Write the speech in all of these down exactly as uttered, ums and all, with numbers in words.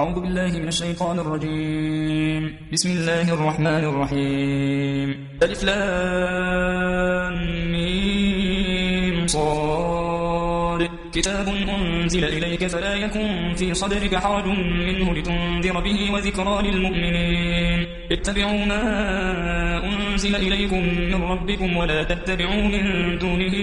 أعوذ بالله من الشيطان الرجيم. بسم الله الرحمن الرحيم. ألف لام ميم صاد. كتاب أنزل إليك فلا يكن في صدرك حرج منه لتنذر به وذكرى للمؤمنين. اتبعوا ما أنزل إليكم من ربكم ولا تتبعوا من دونه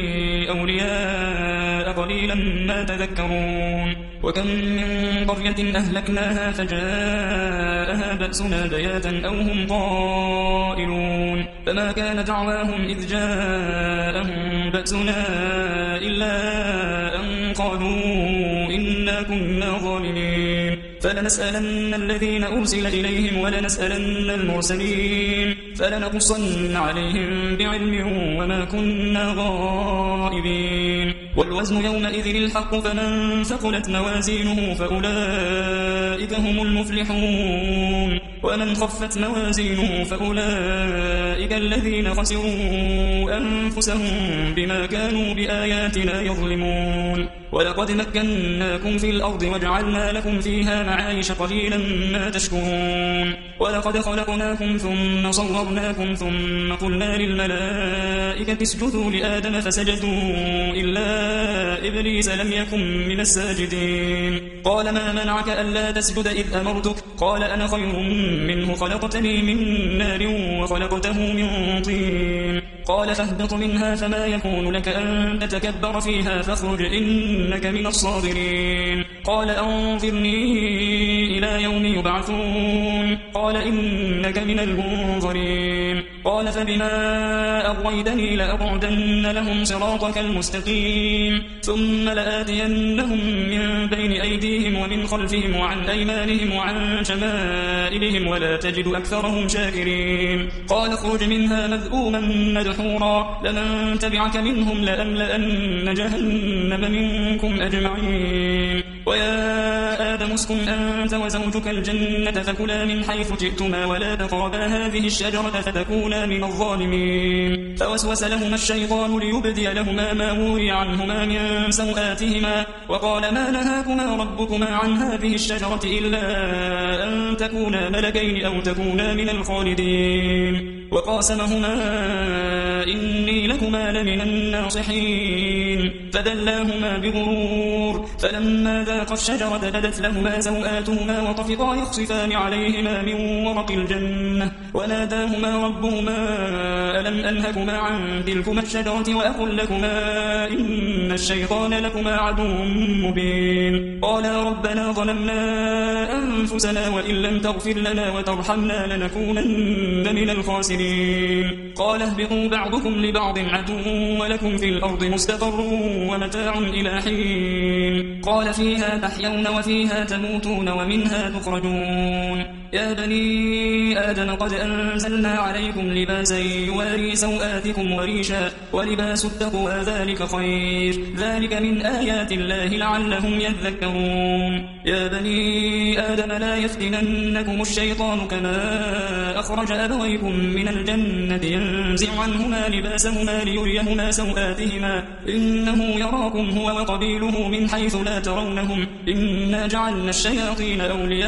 أولياء قليلا ما تذكرون. وكم من قرية أهلكناها فجاءها بأسنا بياتا أو هم قائلون. فما كان دعواهم إذ جاءهم بأسنا إلا أن قالوا إنا كنا ظالمين. فلنسألن الذين أرسل إليهم ولنسألن المرسلين فلنقصن عليهم بعلم وما كنا غائبين. والوزن يومئذ الحق فمن ثقلت موازينه فأولئك هم المفلحون ومن خفت موازينه فأولئك الذين خسروا أنفسهم بما كانوا بآياتنا يظلمون. ولقد مكناكم في الأرض وجعلنا لكم فيها معايش قليلا ما تشكرون. ولقد خلقناكم ثم صورناكم ثم قلنا للملائكة اسجدوا لآدم فسجدوا إلا إبليس لم يكن من الساجدين. قال ما منعك ألا تسجد إذ أمرتك؟ قال أنا خير منه خلقتني من نار وخلقته من طين. قال فاهبط منها فما يكون لك أن تتكبر فيها فاخرج إنك من الصاغرين. قال أنظرني إلى يوم يبعثون. قال إنك من المنظرين. قال فبما أغويتني لأقعدن لهم صراطك المستقيم ثم لآتينهم من بين أيديهم ومن خلفهم وعن أيمانهم وعن شمائلهم ولا تجد أكثرهم شاكرين. قال اخرج منها مذءوما مدحورا لمن تبعك منهم لأملأن جهنم منكم أجمعين. ويا آدم اسكن أنت وزوجك الجنة فكلا من حيث جئتما ولا تقربا هذه الشجرة فتكونا من الظالمين. فوسوس لهما الشيطان ليبدي لهما ما وري عنهما من سوآتهما وقال ما نهاكما ربكما عن هذه الشجرة إلا أن تكونا ملكين أو تكونا من الخالدين. وقاسمهما إني لكما لمن الناصحين فدلاهما بغرور فلما ذاقا الشجرة بدت لهما سوآتهما وطفقا يخصفان عليهما من ورق الجنة وناداهما ربهما ألم أنهكما عن تلكما الشجرة وأقل لكما إن الشيطان لكما عدو مبين. قالا ربنا ظلمنا أنفسنا وإن لم تغفر لنا وترحمنا لنكونن من الخاسرين. قال اهبطوا بعضكم لبعض عدو ولكم في الأرض مستقر ومتاع إلى حين. قال فيها تحيون وفيها تموتون ومنها تخرجون. يا بني آدم قد أنزلنا عليكم لباسا يواري سوآتكم وريشا ولباس التقوى ذلك خير ذلك من آيات الله لعلهم يذكرون. يا بني آدم لا يفتننكم الشيطان كما أخرج أبويكم من الجنة ينزع عنهما لباسهما ليريهما سوآتهما إنه يراكم هو وقبيله من حيث لا ترونهم إنا جعلنا الشياطين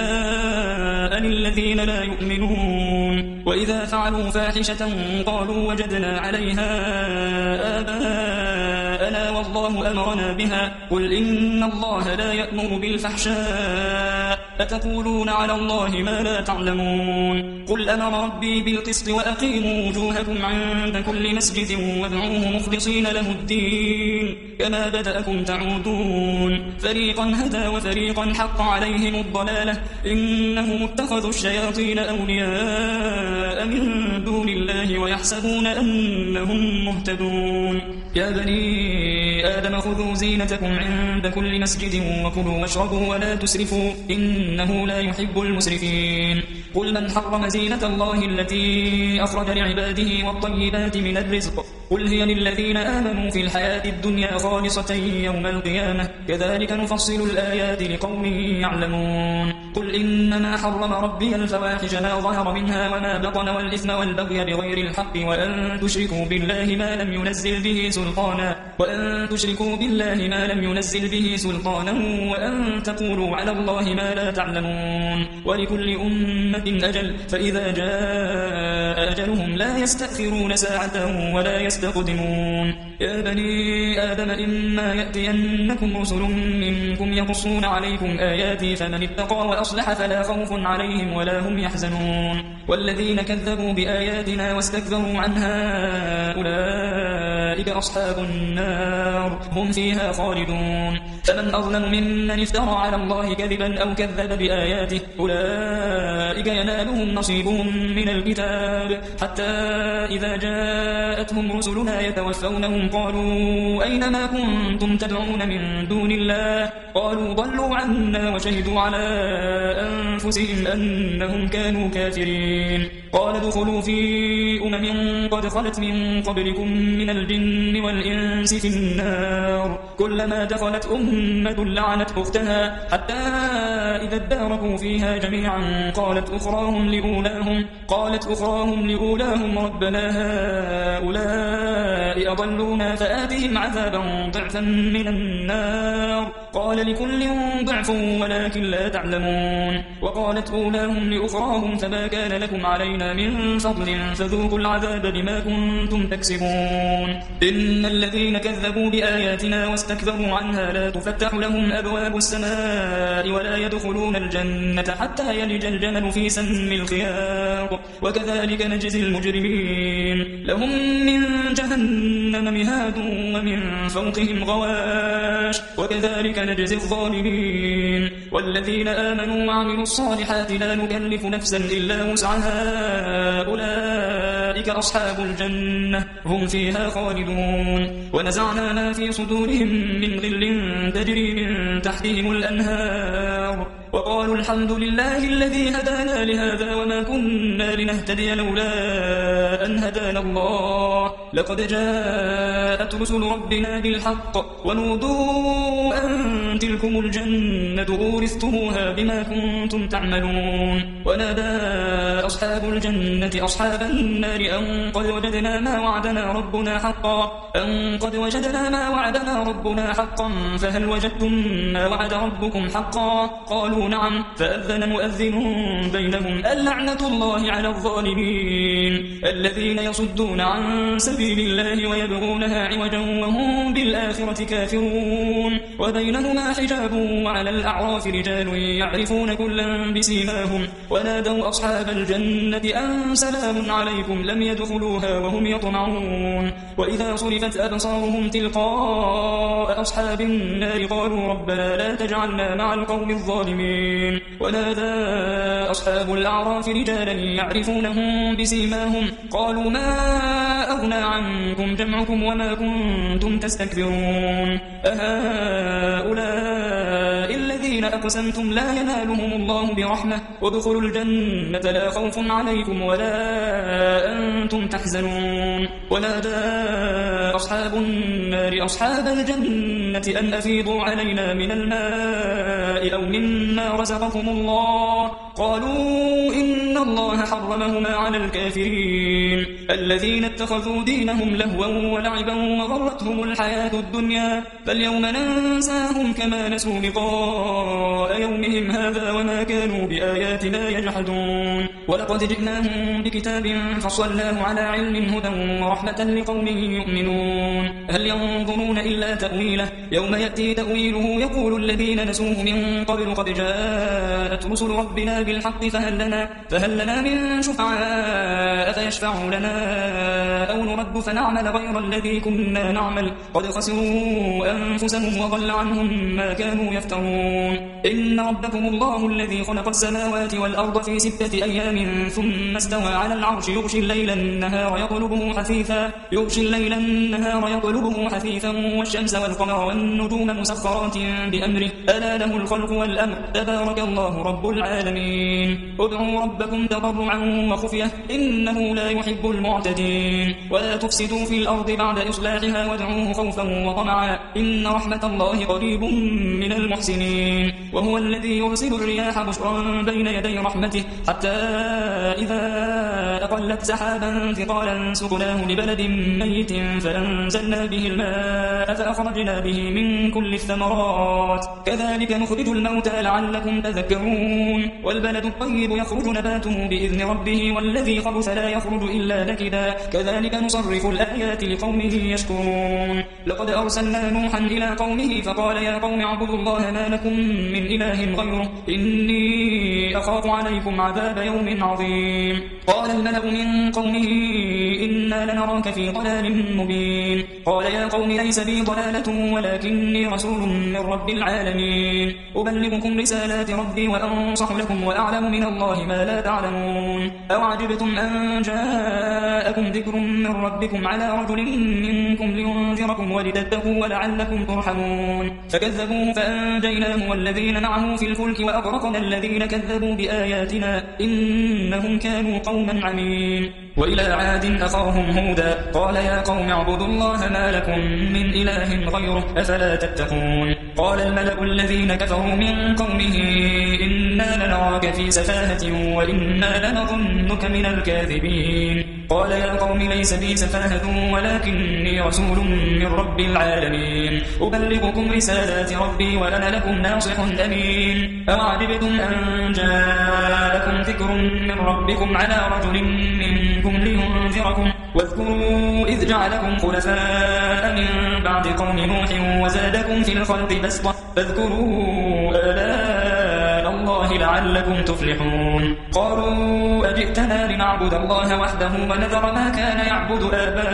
أولياء الذين لا يؤمنون. وإذا فعلوا فاحشة قالوا وجدنا عليها آباءنا والله أمرنا بها قل إن الله لا يأمر بالفحشاء أتقولون على الله ما لا تعلمون. قل أمر ربي بالقسط وأقيموا وجوهكم عند كل مسجد وادعوه مخلصين له الدين كما بدأكم تعودون. فريقا هدى وفريقا حق عليهم الضلالة إنهم اتخذوا الشياطين أولياء من دون الله ويحسبون أنهم مهتدون. يا بني آدم خذوا زينتكم عند كل مسجد وكلوا واشربوا ولا تسرفوا إنه لا يحب المسرفين. قل من حرم زينة الله التي أخرج لعباده والطيبات من الرزق قل هي للذين آمنوا في الحياة الدنيا خالصة يوم القيامة كذلك نفصل الآيات لقوم يعلمون. قل إنما حرم ربي الفواحش ما ظهر منها وما بطن والإثم والبغي بغير الحق وأن تشركوا بالله ما لم ينزل به سلطانا وأن تشركوا بالله ما لم ينزل به سلطانا وأن تقولوا على الله ما لا تعلمون ولكل أمة أجل فإذا جاء أجلهم لا يستأخرون ساعة ولا يستقدمون يا بني آدم إما يأتينكم رسل منكم يقصون عليكم آياتي فمن اتقى وأصلح فلا خوف عليهم ولا هم يحزنون والذين كذبوا بآياتنا واستكبروا عنها أولئك أصحاب النار هم فيها خالدون فمن أظلم ممن افترى على الله كذبا أو كذب بآياته أولئك ينالهم نصيبهم من الكتاب حتى إذا جاءتهم رسلنا يتوفونهم قالوا أين ما كنتم تدعون من دون الله قالوا ضلوا عنا وشهدوا على أنفسهم أنهم كانوا كافرين قال ادخلوا في أمم قد خلت من قبلكم من الجن والإنس في النار كلما دخلت أمة لعنت أختها حتى إذا اداركوا فيها جميعا قالت أخراهم لأولاهم قالت أخراهم لأولاهم ربنا هؤلاء أضلونا فآتهم عذابا ضعفا من النار قال لكل ضعف ولكن لا تعلمون وقالت أولاهم لأخراهم فما كان لكم علينا من فضل فذوقوا العذاب بما كنتم تكسبون إن الذين كذبوا بآياتنا واستكبروا عنها لا تفتح لهم أبواب السماء ولا يدخلون الجنة حتى يلج الجمل في سم الخياط وكذلك نجزي المجرمين لهم من جهنم مهاد ومن فوقهم غواش وكذلك نجزي الظالمين والذين آمنوا وعملوا الصالحات لا نكلف نفسا إلا وسعها أولئك أصحاب الجنة هم فيها خالدون ونزعنا ما في صدورهم من غل تجري من تحتهم الأنهار وقالوا الحمد لله الذي هدانا لهذا وما كنا لنهتدي لولا أن هدانا الله لقد جاءت رسل ربنا بالحق ونودوا أن تلكم الجنة أورثتموها بما كنتم تعملون ونادى أصحاب الجنة أصحاب النار أن قد وجدنا ما وعدنا ربنا حقا أن قد وجدنا ما وعدنا ربنا حقا فهل وجدتم ما وعد ربكم حقا قالوا نعم فأذن مؤذن بينهم اللعنة الله على الظالمين الذين يصدون عن سبيل الله ويبغونها عوجا وهم بالآخرة كافرون وبينهما حجاب وعلى الأعراف رجال يعرفون كلا بسيماهم ونادوا أصحاب الجنة أن سلام عليكم لم يدخلوها وهم يطمعون وإذا صرفت أبصارهم تلقاء أصحاب النار قالوا ربنا لا تجعلنا مع القوم الظالمين ونادى أصحاب الأعراف رجالا يعرفونهم بسيماهم قالوا ما أغنى عنكم جمعكم وما كنتم تستكبرون أهؤلاء الذين أقسمتم لا ينالهم الله برحمة وادخلوا الجنة لا خوف عليكم ولا أنتم تحزنون ونادى أصحاب النار أصحاب الجنة أن أفيضوا علينا من الماء أو مما رزقكم الله قالوا إن الله حرمهما على الكافرين الذين اتخذوا دينهم لهوا ولعبا وغرتهم الحياة الدنيا فاليوم ننساهم كما نسوا لقاء يومهم هذا وما كانوا بآياتنا يجحدون ولقد جئناهم بكتاب فصلناه على علم هدى ورحمة لقوم يؤمنون هل ينظرون إلا تأويله يوم يأتي تأويله يقول الذين نسوه من قبل قد جاءت رسل ربنا بالحق فهل لنا, فهل لنا من شفعاء فيشفعوا لنا أو نرد فنعمل غير الذي كنا نعمل قد خسروا أنفسهم وضل عنهم ما كانوا يفترون إن ربكم الله الذي خلق السماوات والأرض في ستة أيام ثم استوى على العرش يغشي الليل النهار يطلبه حثيثا يغشي الليل النهار يطلبه حثيثا والشمس والقمر والنجوم مسخرات بأمره ألا له الخلق والأمر تبارك الله رب العالمين ادعوا ربكم تضرعا وخفية إنه لا يحب المعتدين ولا تفسدوا في الأرض بعد إصلاحها وادعوه خوفا وطمعا إن رحمة الله قريب من المحسنين وهو الذي يرسل الرياح بشرا بين يدي رحمته حتى إذا أقلت سحابا ثقالا سقناه لبلد ميت فأنزلنا به الماء فأخرجنا به من كل الثمرات كذلك نخرج الموتى لعلكم تذكرون والبلد الطيب يخرج نباته بإذن ربه والذي خبث لا يخرج إلا نكدا كذلك نصرف الآيات لقوم يشكرون لقد أرسلنا نوحا إلى قومه فقال يا قوم اعبدوا الله ما لكم من إله غيره إني أخاف عليكم عذاب يوم عظيم قال الملأ من قومه إنا لنراك في ضلال مبين قال يا قوم ليس بي ضلالة ولكني رسول من رب العالمين أبلغكم رسالات ربي وأنصح لكم وأعلم من الله ما لا تعلمون أوعجبتم أن جاءكم ذكر من ربكم على رجل منكم لينذركم ولتتقوا ولعلكم ترحمون فكذبوه فأنجيناه والذين معه في الفلك وأغرقنا الذين كذبوا بآياتنا إنهم كانوا قوما عمين وإلى عاد أخاهم هودا قال يا قوم اعبدوا الله ما لكم من إله غيره أفلا تتقون قال الملأ الذين كفروا من قومه إنا لنراك في سفاهة وإنا لنظنك من الكاذبين قال يا قوم ليس بي سفاهة ولكني رسول من رب العالمين أبلغكم رسالات ربي وأنا لكم ناصح أمين أوعجبتم أن جاءكم ذكر من ربكم على رجل منكم لينذركم واذكروا إذ جعلكم خلفاء من بعد قوم نوح وزادكم في الخلق بسطة فاذكروا آلاء الله لعلكم تفلحون قالوا أجئتنا لنعبد الله وحده ونذر ما كان يعبد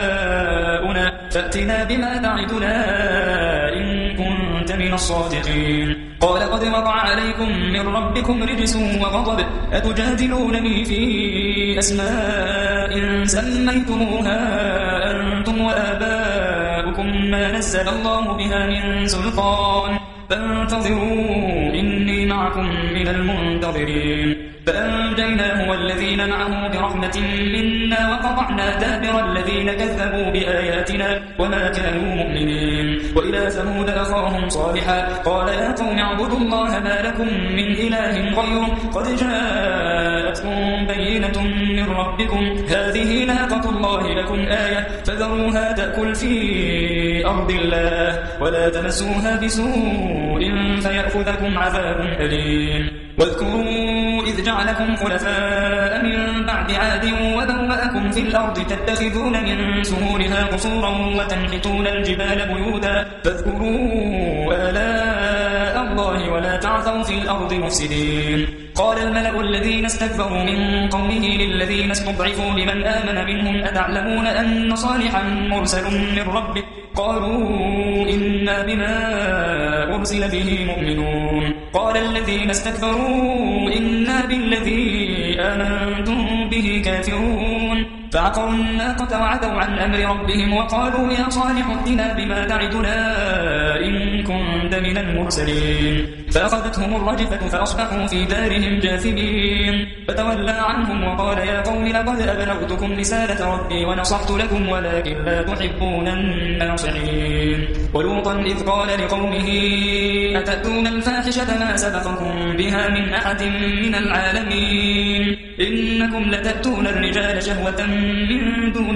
آباؤنا فأتنا بما تعدنا إن كنت من الصادقين قال قد وقع عليكم من ربكم رجس وغضب أتجادلونني في أسماء سميتموها أنتم وآباؤكم ما نزل الله بها من سلطان فانتظروا إني معكم من المنتظرين فأنجيناه والذين معه برحمة منا وقطعنا دابر الذين كذبوا بآياتنا وما كانوا مؤمنين وإلى ثمود أخاهم صالحا قال يا قوم اعبدوا الله ما لكم من إله غيره قد جاءتكم بينة من ربكم هذه ناقة الله لكم آية فذروها تأكل في أرض الله ولا تمسوها بسوء فيأخذكم عذاب أليم واذكروا إذ جعلكم خلفاء من بعد عاد وبوأكم في الأرض تتخذون من سهولها قصورا وتنحتون الجبال بيوتا فاذكروا آلاء الله ولا تعثوا في الأرض مفسدين قال الملأ الذين استكبروا من قومه للذين استضعفوا لمن آمن منهم أتعلمون أن صالحا مرسل من ربك قالوا إنا بما أرسل به مؤمنون قال الذين استكبروا إنا بالذي آمنتم به كافرون فعقروا الناقة وعتوا عن أمر ربهم وقالوا يا صالح ائتنا بما تعدنا إن كنت من المرسلين فأخذتهم الرجفة فأصبحوا في دارهم جاثمين فتولى عنهم وقال يا قوم لقد أبلغتكم رسالة ربي ونصحت لكم ولكن لا تحبون الناصحين ولوطا إذ قال لقومه أتأتون الفاحشة ما سبقكم بها من أحد من العالمين إنكم لتأتون الرجال شهوة من دون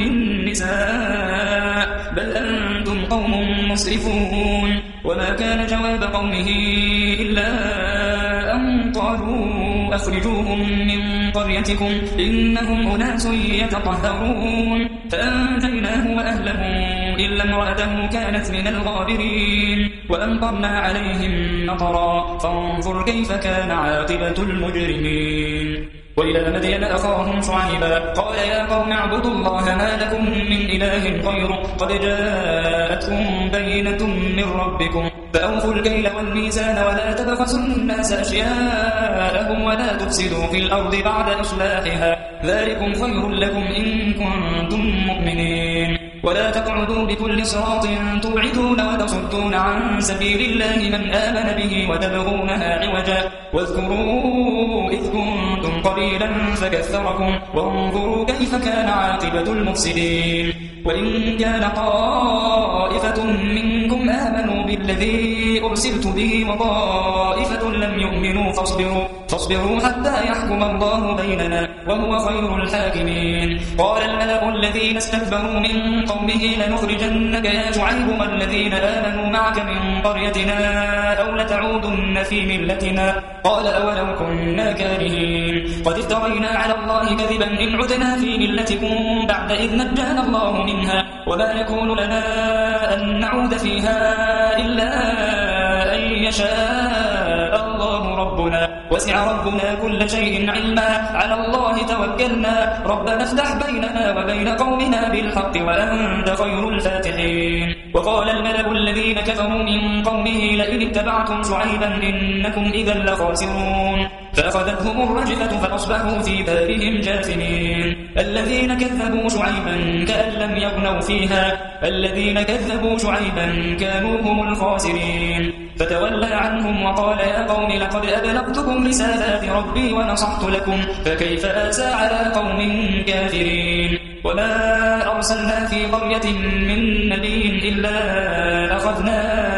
النساء بل أنتم قوم مسرفون وما كان جواب قومه إلا أن قالوا أخرجوهم من قريتكم إنهم أناس يتطهرون فأنجيناه وأهله إلا امرأته كانت من الغابرين وأمطرنا عليهم مطرا فانظر كيف كان عاقبة المجرمين وإلى مدين أخاهم شعيبا قال يا قوم اعبدوا الله ما لكم من إله غيره قد جاءتكم بينة من ربكم فأوفوا الكيل والميزان ولا تبخسوا الناس أشياءهم ولا تفسدوا في الأرض بعد إصلاحها ذلكم خير لكم إن كنتم مؤمنين ولا تقعدوا بكل صراط توعدون وتصدون عن سبيل الله من آمن به وتبغونها عوجا واذكروا إذ كنتم قليلا فكثركم وانظروا كيف كان عاقبة المفسدين وإن كان طائفة منكم آمنوا بالذي أرسلت به وطائفة لم يؤمنوا فاصبروا, فاصبروا حتى يحكم الله بيننا وهو خير الحاكمين. قال الملأ الذين استكبروا من قومه لنخرجنك يا شعيب والذين آمنوا معك من قريتنا أو لتعودن في ملتنا. قال أولو كنا كارهين قد افترينا على الله كذبا إن عدنا في ملتكم بعد إذ نجانا الله منها وما يكون لنا أن نعود فيها إلا أن يشاء الله ربنا وسع ربنا كل شيء علما على الله توكلنا ربنا افتح بيننا وبين قومنا بالحق وأنت خير الفاتحين. وقال الملأ الذين كفروا من قومه لئن اتبعتم شعيبا إنكم إذا لخاسرون فأخذتهم الرجفة فأصبحوا في دارهم جاثمين. الذين كذبوا شعيبا كأن لم يغنوا فيها الذين كذبوا شعيبا كانوا هم الخاسرين. فتولى عنهم وقال يا قوم لقد أبلغتكم رسالات ربي ونصحت لكم فكيف آسى على قوم كافرين. وما أرسلنا في قرية من نبي إلا أخذنا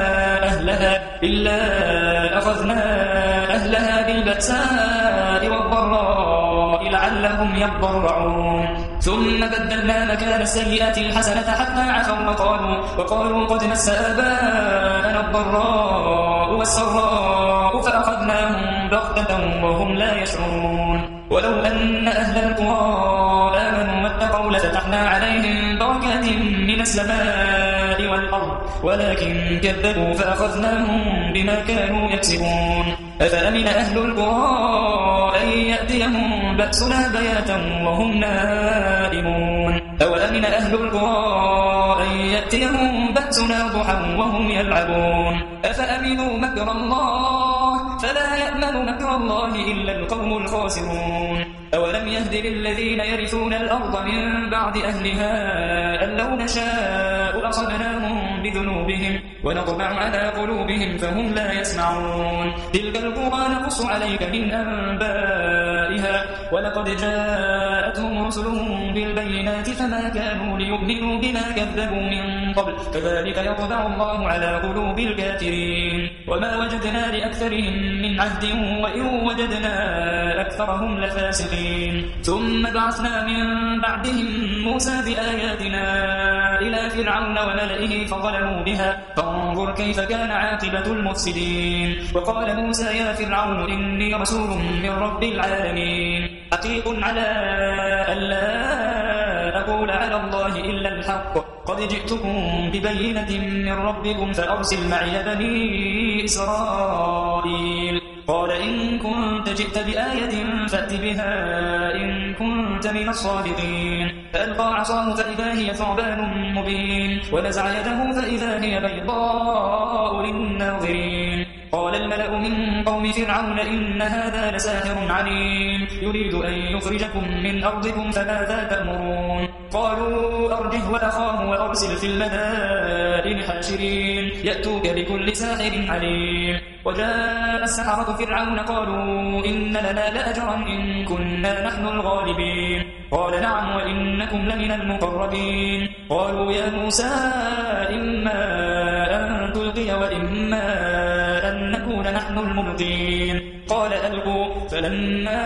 أهلها إلا أخذنا أهلها بالبأساء والضراء لعلهم يضرعون ثم بدلنا مكان السيئة الحسنة حتى عفوا وقالوا, وقالوا قد مس آباءنا الضراء والسراء فأخذناهم بغتة وهم لا يشعرون. ولو أن أهل القرى آمنوا واتقوا لفتحنا عليهم بركات من السماء والأرض ولكن كذبوا فأخذناهم بما كانوا يكسبون. أفأمن أهل القرى أن يأتيهم بأسنا بياتا وهم نائمون أوأمن أهل القرى أن يأتيهم بأسنا ضحى وهم يلعبون أفأمنوا مكر الله فلا يأمن مكر الله إلا القوم الخاسرون. أولم يهد للذين يرثون الأرض من بعد أهلها أن لو نشاء أصبناهم بذنوبهم ونطبع على قلوبهم فهم لا يسمعون. تلك القرى نقص عليك من أنبائها ولقد جاءتهم رسلهم بالبينات فما كانوا ليؤمنوا بما كذبوا من قبل كذلك يطبع الله على قلوب الكافرين. وما وجدنا لأكثرهم من عهد وإن وجدنا أكثرهم لفاسقين. ثم بعثنا من بعدهم موسى بآياتنا إلى فرعون وملئه فظلموا بها فانظر كيف كان عاقبة المفسدين. وقال موسى يا فرعون إني رسول من رب العالمين حقيق على ألا أقول على الله إلا الحق قد جئتكم ببينة من ربكم فأرسل معي بني إسرائيل. قال إن كنت جئت بآية فأت بها إن كنت من الصادقين. فألقى عصاه فإذا هي ثعبان مبين ونزع يده فإذا هي بيضاء للناظرين. قال الملأ من قوم فرعون إن هذا لساحر عليم يريد أن يخرجكم من أرضكم فماذا تأمرون. قالوا أرجه وأخاه وأرسل في المدائن حاشرين يأتوك بكل ساحر عليم. وجاء السحرة فرعون قالوا إن لنا لأجرا إن كنا نحن الغالبين. قال نعم وإنكم لمن المقربين. قالوا يا موسى إما أن تلقي وإما أن نكون نحن الملقين. قال ألقوا فلما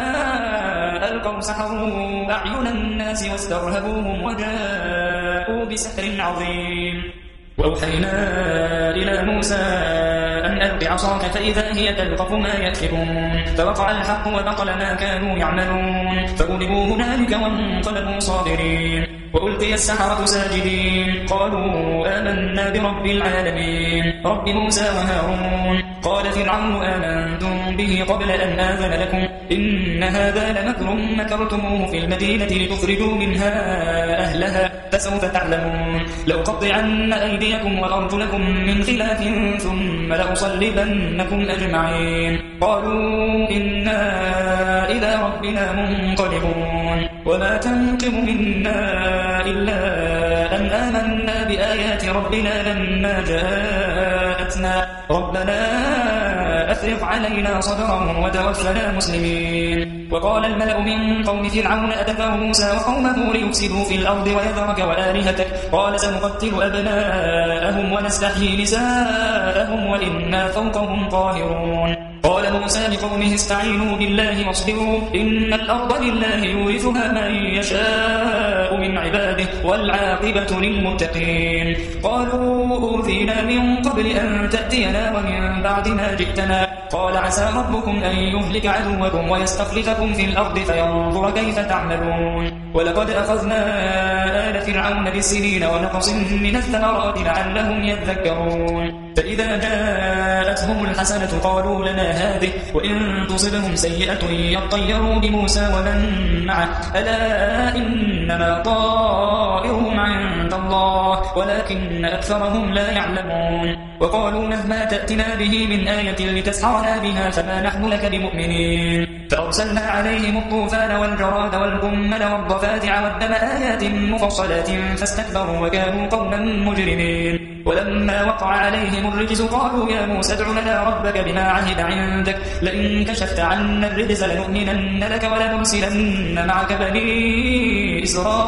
ألقوا سحروا أعين الناس واسترهبوهم وجاءوا بسحر عظيم. وأوحينا إلى موسى أن ألق عصاك فإذا هي تلقف ما يأفكون فوقع الحق وبطل ما كانوا يعملون فغلبوا هنالك وانقلبوا صاغرين. وألقي السحرة ساجدين قالوا آمنا برب العالمين رب موسى وهارون. قال فرعون آمنتم به قبل أن آذن لكم إن هذا لمكر مكرتموه في المدينة لتخرجوا منها أهلها فسوف تعلمون. لأقطعن أيديكم وأرجلكم من خلاف ثم لأصلبنكم أجمعين. قالوا إنا إلى ربنا منقلبون. وما تنقم منا إلا أن آمنا بآيات ربنا لما جاءت بأسنا ربنا أفرغ علينا صبرا وتوفنا مسلمين. وقال الملأ من قوم فرعون أتذر موسى وقومه ليفسدوا في الأرض ويذرك وآلهتك قال سنقتل أبناءهم ونستحيي نساءهم وإنا فوقهم قاهرون. قال موسى لقومه استعينوا بالله واصبروا إن الأرض لله يورثها من يشاء من عباده والعاقبة للمتقين. قالوا أوذينا من قبل أن تأتينا ومن بعد ما جئتنا قال عسى ربكم أن يهلك عدوكم ويستخلفكم في الأرض فينظر كيف تعملون. ولقد أخذنا آل فرعون بالسنين ونقص من الثمرات لعلهم يذكرون. فإذا جاءتهم الحسنة قالوا لنا هذه وإن تصبهم سيئة يطيروا بموسى ومن معه ألا إنما طائرهم عند الله ولكن أكثرهم لا يعلمون. وقالوا مهما تأتنا به من آية لتسحرنا بها فما نحن لك بمؤمنين. فأرسلنا عليهم الطوفان والجراد والقمل والضفادع والدم آيات مفصلات فاستكبروا وكانوا قوما مجرمين. ولما وقع عليهم الرجز قالوا يا موسى ادع لنا ربك بما عهد عندك لئن كشفت عنا الرجز لنؤمنن لك ولنرسلن معك بني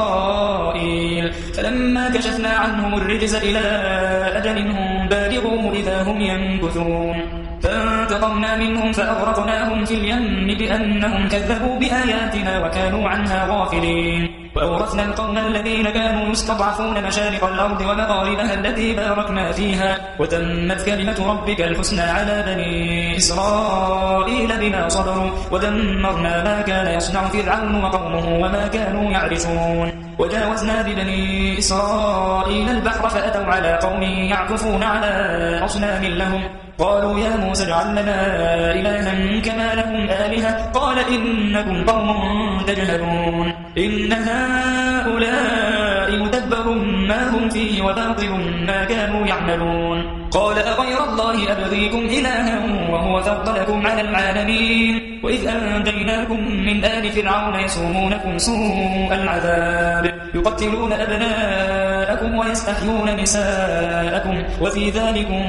إسرائيل. فلما كشفنا عنهم الرجز إلى أجل هم بالغوه إذا هم ينكثون. فانتقمنا منهم فأغرقناهم في اليم بأنهم كذبوا بآياتنا وكانوا عنها غافلين. وأورثنا القوم الذين كانوا يستضعفون مشارق الأرض ومغاربها التي باركنا فيها وتمت كلمة ربك الحسنى على بني إسرائيل بما صبروا ودمرنا ما كان يصنع فرعون وقومه وما كانوا يعرشون. وجاوزنا ببني إسرائيل البحر فأتوا على قوم يعكفون على أصنام لهم قالوا يا موسى اجعل لنا إلها كما لهم آلهة قال إنكم قوم تجهلون. إن هؤلاء متبر ما هم فيه وباطل ما كانوا يعملون. قال أغير الله أبغيكم إلها وهو فضلكم على العالمين. وإذ أنجيناكم من آل فرعون يسومونكم سوء العذاب يقتلون أبناءكم ويستحيون نساءكم وفي ذلكم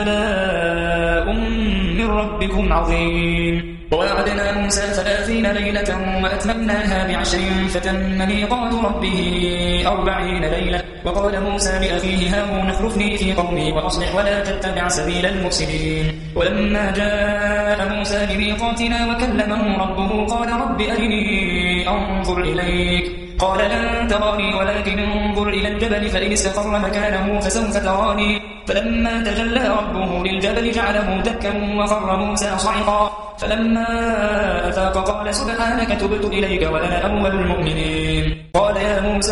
بلاء من ربكم عظيم. ووعدنا موسى ثلاثين ليلة وأتممناها بعشر فتم ميقات ربه أربعين ليلة. وقال موسى لأخيه هارون اخلفني في قومي وأصلح ولا تتبع سبيل المفسدين. ولما جاء موسى لميقاتنا وكلمه ربه قال رب أرني أنظر إليك قال لن تراني ولكن انظر إلى الجبل فإن استقر مكانه فسوف تراني. فلما تجلى ربه للجبل جعله دكا وخر موسى صعقا. فلما أفاق قال سبحانك تبت إليك وأنا أول المؤمنين. قال يا موسى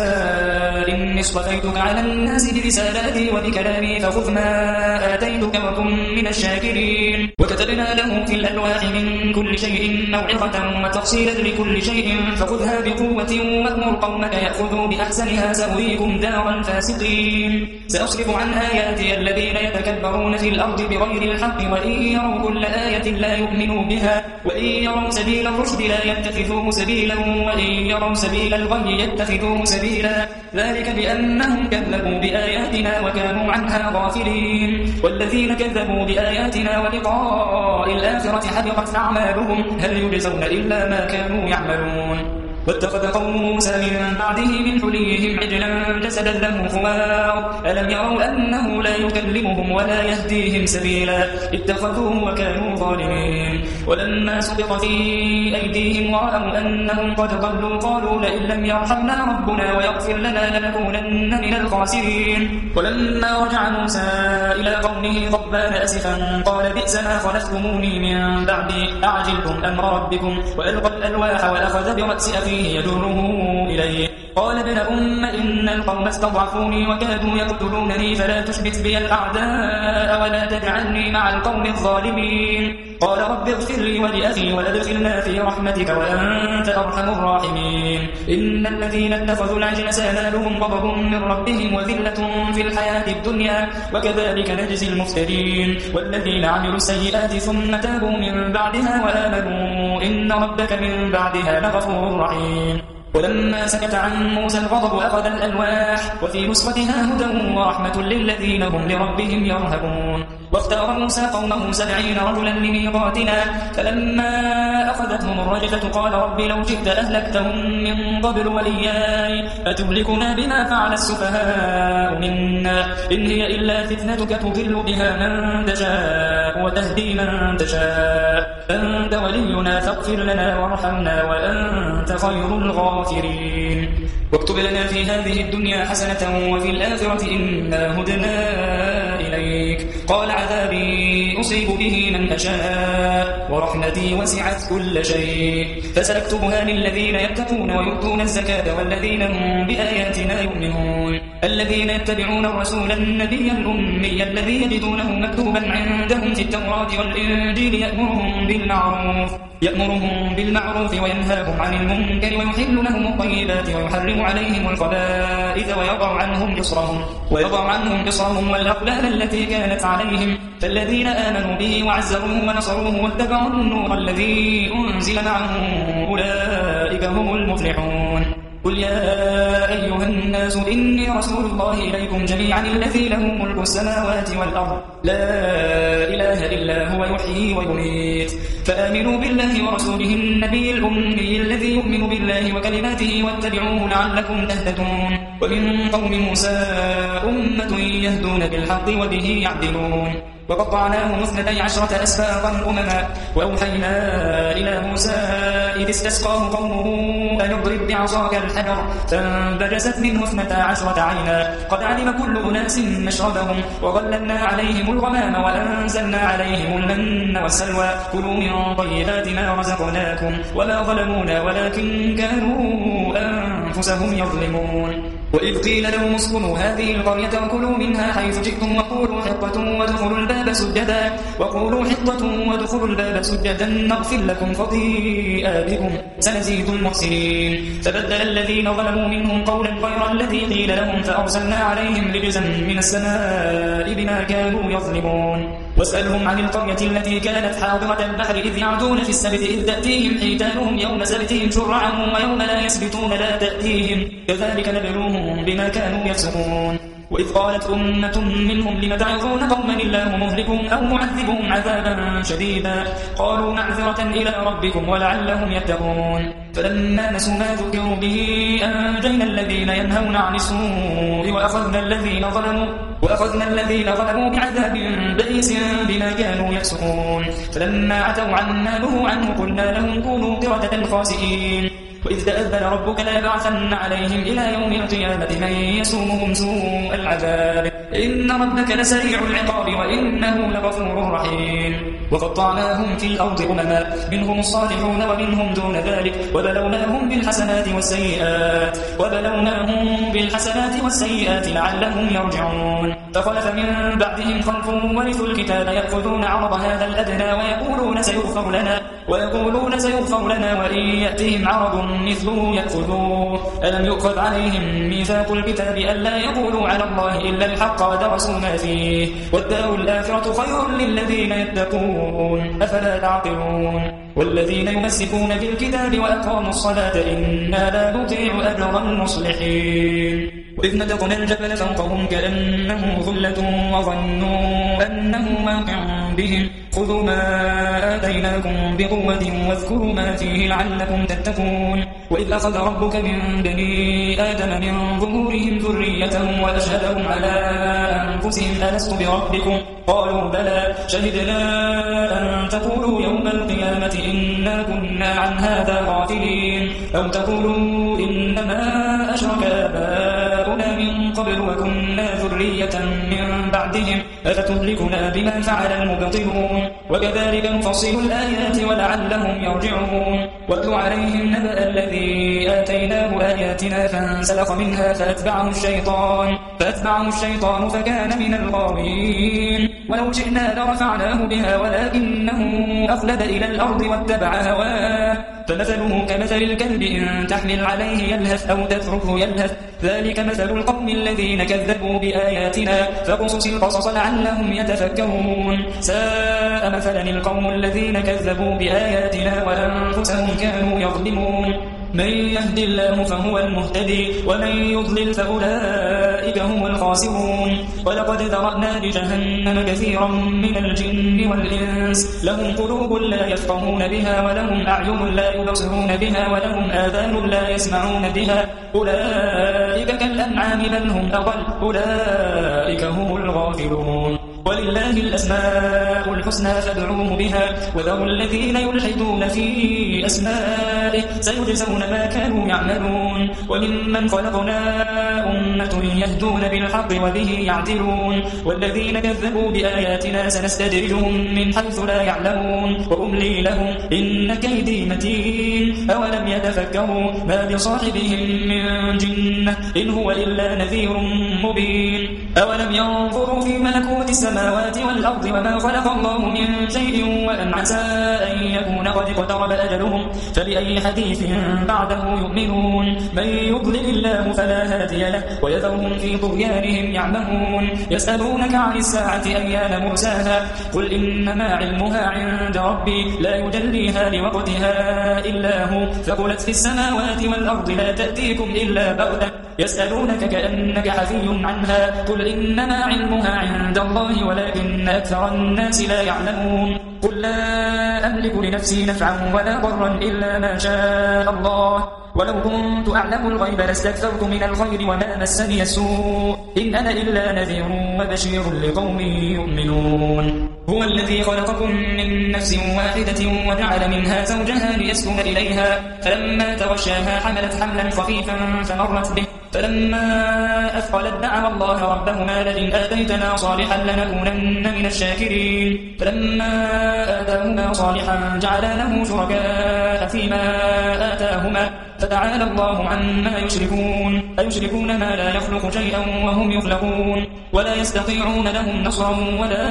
إني اصطفيتك على الناس برسالاتي وبكلامي فخذ ما آتيتك وكن من الشاكرين. وكتبنا له في الألواح من كل شيء موعظة وتفصيلا لكل شيء فخذها بقوة وأمر قومك يأخذوا بأحسنها سأريكم دار الفاسقين. سأصرف عن آياتي الذين يتكبرون في الأرض بغير الحق وإن يروا كل آية لا يؤمنوا بها وإن يروا سبيل الرشد لا يتخذوه سبيلا وإن يروا سبيل الغي يتخذوه سبيلا ذلك بأنهم كذبوا بآياتنا وكانوا عنها غافلين. والذين كذبوا بآياتنا ولقاء الآخرة حبطت أعمالهم هل يجزون إلا ما كانوا يعملون. واتخذ قوم موسى من بعده من حليهم عجلا جسدا له خوار ألم يروا أنه لا يكلمهم ولا يهديهم سبيلا اتخذوه وكانوا ظالمين. ولما سقط في أيديهم ورأوا أنهم قد ضلوا قالوا لئن لم يرحمنا ربنا ويغفر لنا لنكونن من الخاسرين. ولما رجع موسى إلى قومه غضبان أسفا قال بئس ما خلفتموني من بعدي أعجلتم أمر ربكم وألقى الألواح وأخذ برأس أخيه يجره إليه قال ابن أم إن القوم استضعفوني وكادوا يقتلونني فلا تشبت بي الأعداء ولا تجعلني مع القوم الظالمين. قال رب اغفر لي ولأخي وأدخلنا في رحمتك وأنت أرحم الراحمين. إن الذين اتخذوا العجل سينالهم غضب من ربهم وذلة في الحياة الدنيا وكذلك نجزي المفترين. والذين عملوا السيئات ثم تابوا من بعدها وآمنوا إن ربك من بعدها لغفور رحيم. ولما سكت عن موسى الغضب أخذ الألواح وفي نسختها هدى ورحمة للذين هم لربهم يرهبون. واختار موسى قومه سبعين رجلا لميقاتنا فلما أخذتهم الرجفة قال رب لو جئت أهلكتهم من قبل وإياي أتهلكنا بما فعل السفهاء منا إن هي إلا فتنتك تضل بها من تشاء وتهدي من تشاء أنت ولينا فاغفر لنا وارحمنا وأنت خير الغافرين. واكتب لنا في هذه الدنيا حسنة وفي الآخرة إنا هدنا إليك. قال عذابي أصيب به من أشاء ورحمتي وسعت كل شيء فسأكتبها للذين يتقون ويؤتون الزكاة والذين هم بآياتنا يؤمنون الذين يتبعون الرسول النبي الأمي الذي يجدونه مكتوبا عندهم في التوراة والإنجيل يأمرهم بالمعروف يأمرهم بالمعروف وينهاهم عن المنكر ويحل لهم الطيبات ويحرم عليهم الخبائث ويضع عنهم إصرهم ويضع عنهم إصرهم والأغلال التي كانت عليهم فالذين آمنوا به وعزروه ونصروه واتبعوا النور الذي أنزل معه أولئك هم المفلحون. قل يا أيها الناس إني رسول الله إليكم جميعا الذي له ملك السماوات والأرض لا إله إلا هو يحيي ويميت فآمنوا بالله ورسوله النبي الأمي الذي يؤمن بالله وكلماته واتبعوه لعلكم تهتدون. ومن قوم موسى أمة يهدون بالحق وبه يعدلون. وقطعناهم اثنتي عشرة أسباطا أمما وأوحينا إلى موسى إذ استسقاه قومه أن اضرب بعصاك الحجر فانبجست منه اثنتا عشرة عينا قد علم كل أناس مشربهم وظللنا عليهم الغمام وأنزلنا عليهم المن والسلوى كلوا من طيبات ما رزقناكم وما ظلمونا ولكن كانوا أنفسهم يظلمون. وإذ قيل لهم اسكنوا هذه القرية وكلوا منها حيث جئتم وقولوا حطة وادخلوا الباب سجدا وقولوا حطة وادخلوا الباب سجدا نغفر لكم خطيئاتكم سنزيد المحسنين. فبدل الذين ظلموا منهم قولا غير الذي قيل لهم فأرسلنا عليهم رجزا من السماء بما كانوا يظلمون. واسألهم عن القرية التي كانت حاضرة البحر إذ يعدون في السبت إذ تأتيهم حيتانهم يوم سبتهم شرعا ويوم لا يسبتون لا تأتيهم كذلك نبلوهم بما كانوا يفسقون. وإذ قالت أمة منهم لم تعظون قوما الله مهلكهم أو معذبهم عذابا شديدا قالوا معذرة إلى ربكم ولعلهم يتقون. فلما نسوا ما ذكروا به أنجينا الذين ينهون عن السوء وأخذنا الذين ظلموا وأخذنا الذين ظلموا بعذاب بئيس بما كانوا يفسقون. فلما عتوا عما نهوا عنه قلنا لهم كونوا قردة خاسئين. وإذ تأذن ربك ليبعثن عليهم إلى يوم القيامة من يسومهم سوء العذاب إن ربك لسريع العقاب وإنه لغفور رحيم. وقطعناهم في الأرض أمما منهم الصالحون ومنهم دون ذلك وبلوناهم بالحسنات والسيئات وبلوناهم بالحسنات والسيئات لعلهم يرجعون. فخلف من بعدهم خلف ورثوا الكتاب يأخذون عرض هذا الأدنى ويقولون سيغفر لنا ويقولون سيغفر لنا وإن يأتهم عرض مثله يأخذوه ألم يؤخذ عليهم ميثاق الكتاب ألا يقولوا على الله إلا الحق ودرسوا ما فيه والدار الآخرة خير للذين يتقون أفلا تعقلون. والذين يمسكون بالكتاب وأقاموا الصلاة إنا لا نضيع أجر المصلحين. وإذ نتقنا الجبل فوقهم كأنه ظلة وظنوا أنه واقع بهم خذوا ما آتيناكم بقوة واذكروا ما فيه لعلكم تتقون. وإذ أخذ ربك من بني آدم من ظهورهم ذريتهم وأشهدهم على أنفسهم ألست بربكم قالوا بلى شهدنا أن تقولوا يوم القيامة إنا كنا عن هذا غافلين أو تقولوا إنما أشرك آباؤنا من قبل وكنا ذرية من بعدهم أفتهلكنا بما فعل المبطلون وكذلك نفصل الآيات ولعلهم يرجعون. واتل عليهم نبأ الذي آتيناه آياتنا فانسلخ منها فأتبعه الشيطان فأتبعه الشيطان فكان من الغاوين. ولو شئنا لرفعناه بها ولكنه أخلد إلى الأرض واتبع هواه فمثله كمثل الكلب إن تحمل عليه يلهث أو تتركه يلهث ذلك مثل القوم الذين كذبوا بآياتنا فقصص القصص لعلهم يتفكرون. ساء مثلا القوم الذين كذبوا بآياتنا وأنفسهم كانوا يظلمون. من يهد الله فهو المهتدي ومن يضلل فأولئك هم الخاسرون ولقد ذرأنا لجهنم كثيرا من الجن والإنس لهم قلوب لا يفقهون بها ولهم أعين لا يبصرون بها ولهم آذان لا يسمعون بها أولئك كالأنعام بل هم أضل أولئك هم الغافلون ولله الأسماء الحسنى فادعوه بها وذروا الذين يلحدون في أسمائه سيجزون ما كانوا يعملون وممن خلقنا أمة يهدون بالحق وبه يعدلون والذين كذبوا بآياتنا سنستدرجهم من حيث لا يعلمون وأملي لهم إن كيدي متين أولم يتفكروا ما بصاحبهم من جنة إن هو إلا نذير مبين أولم ينظروا في ملكوت السماوات والأرض وما خلق الله من شيء وأن عسى أن يكون قد اقترب أجلهم فبأي حديث بعده يؤمنون من يضلل الله فلا هادي له ويذرهم في طغيانهم يعمهون يسألونك عن الساعة أيان مرساها قل إنما علمها عند ربي لا يجليها لوقتها إلا هو ثقلت في السماوات والأرض لا تأتيكم إلا بغتة يسألونك كأنك حفي عنها قل إنما علمها عند الله ولكن أكثر الناس لا يعلمون قل لا أملك لنفسي نفعا ولا ضرا إلا ما شاء الله ولو كنت أعلم الغيب لاستكثرت من الخير وما مسني السوء إن أنا إلا نذير وبشير لقوم يؤمنون هو الذي خلقكم من نفس واحدة وجعل منها زوجها ليسكن إليها فلما تغشاها حملت حملا خفيفا فمرت به فلما أثقلت دعوا الله ربهما لئن آتيتنا صالحا لنكونن من الشاكرين فلما آتاهما صالحا جعلا له شركاء فيما آتاهما فتعالى الله عما يشركون أيشركون ما لا يخلق شيئا وهم يخلقون ولا يستطيعون لهم نصرا ولا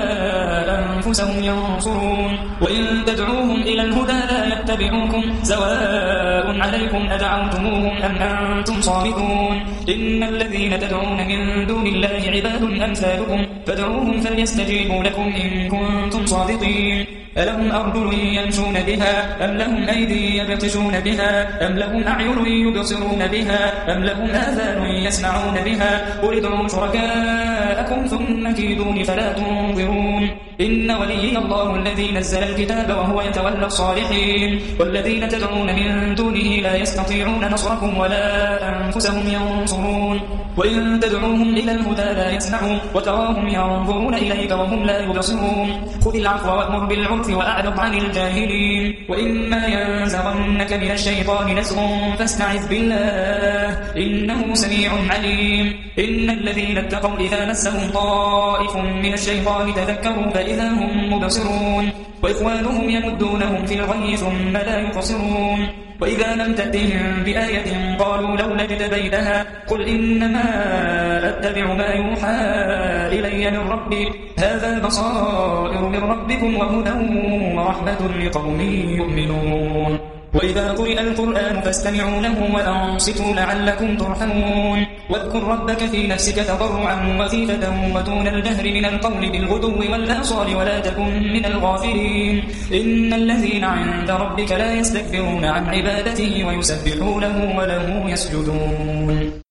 أنفسهم ينصرون وإن تدعوهم إلى الهدى لا يتبعوكم سواء عليكم أدعوتموهم أم أنتم صامتون إن الذين تدعون من دون الله عباد أمثالكم فادعوهم فليستجيبوا لكم إن كنتم صادقين ألهم أرجل يمشون بها أم لهم أيدي يبطشون بها أم لهم أعين يبصرون بها أم لهم آذان يسمعون بها قل ادعوا شركاءكم ثم كيدون فلا تنظرون إن وليي الله الذي نزل الكتاب وهو يتولى الصالحين والذين تدعون من دونه لا يستطيعون نصركم ولا أنفسهم ينصرون وإن تدعوهم إلى الهدى لا يسمعون وتراهم ينظرون إليك وهم لا يبصرون خذ العفو وأمر بالعرف وأعرض عن الجاهلين وإما ينزغنك من الشيطان نزغ فاستعذ بالله إنه سميع عليم إن الذين اتقوا إذا مسهم طائف من الشيطان تذكروا فإذا هم مبصرون وإخوانهم يمدونهم في الغي ثم لا يقصرون وإذا لم تأتهم بآية قالوا لولا اجتبيتها قل إنما أتبع ما يوحى إلي من ربي هذا بصائر من ربكم وهدى ورحمة لقوم يؤمنون وإذا قرئ القرآن فاستمعوا له وأنصتوا لعلكم ترحمون واذكر ربك في نفسك تضرعا وخيفة ودون الجهر من القول بالغدو والآصال ولا تكن من الغافلين إن الذين عند ربك لا يستكبرون عن عبادته ويسبحونه وله يسجدون